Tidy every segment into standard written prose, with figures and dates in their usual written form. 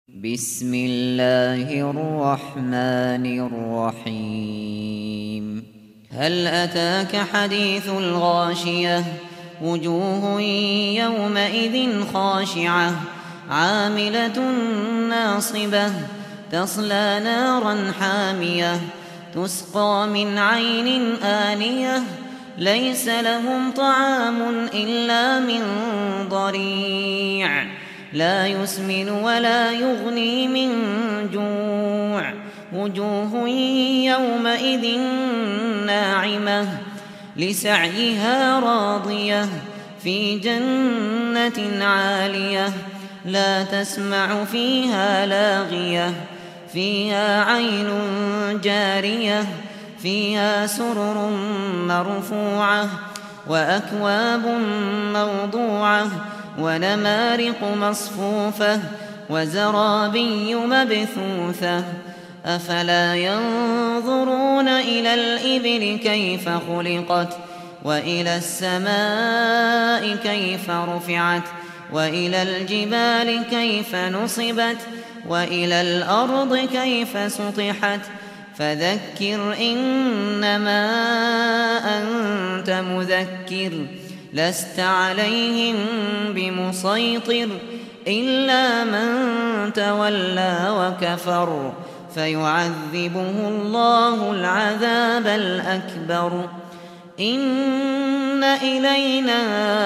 بسم الله الرحمن الرحيم. هل أتاك حديث الغاشية؟ وجوه يومئذ خاشعة عاملة ناصبة تصلى نارا حامية تسقى من عين آنية ليس لهم طعام إلا من ضريع لا يسمن ولا يغني من جوع. وجوه يومئذ ناعمة لسعيها راضية في جنة عالية لا تسمع فيها لاغية فيها عين جارية فيها سرر مرفوعة وأكواب موضوعة ونمارق مصفوفة وزرابي مبثوثة. أفلا ينظرون إلى الإبل كيف خلقت وإلى السماء كيف رفعت وإلى الجبال كيف نصبت وإلى الأرض كيف سطحت. فذكر إنما أنت مذكر لست عليهم بمسيطر إلا من تولى وكفر فيعذبه الله العذاب الأكبر. إن إلينا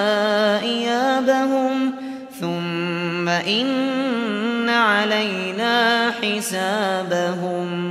إيابهم ثم إن علينا حسابهم.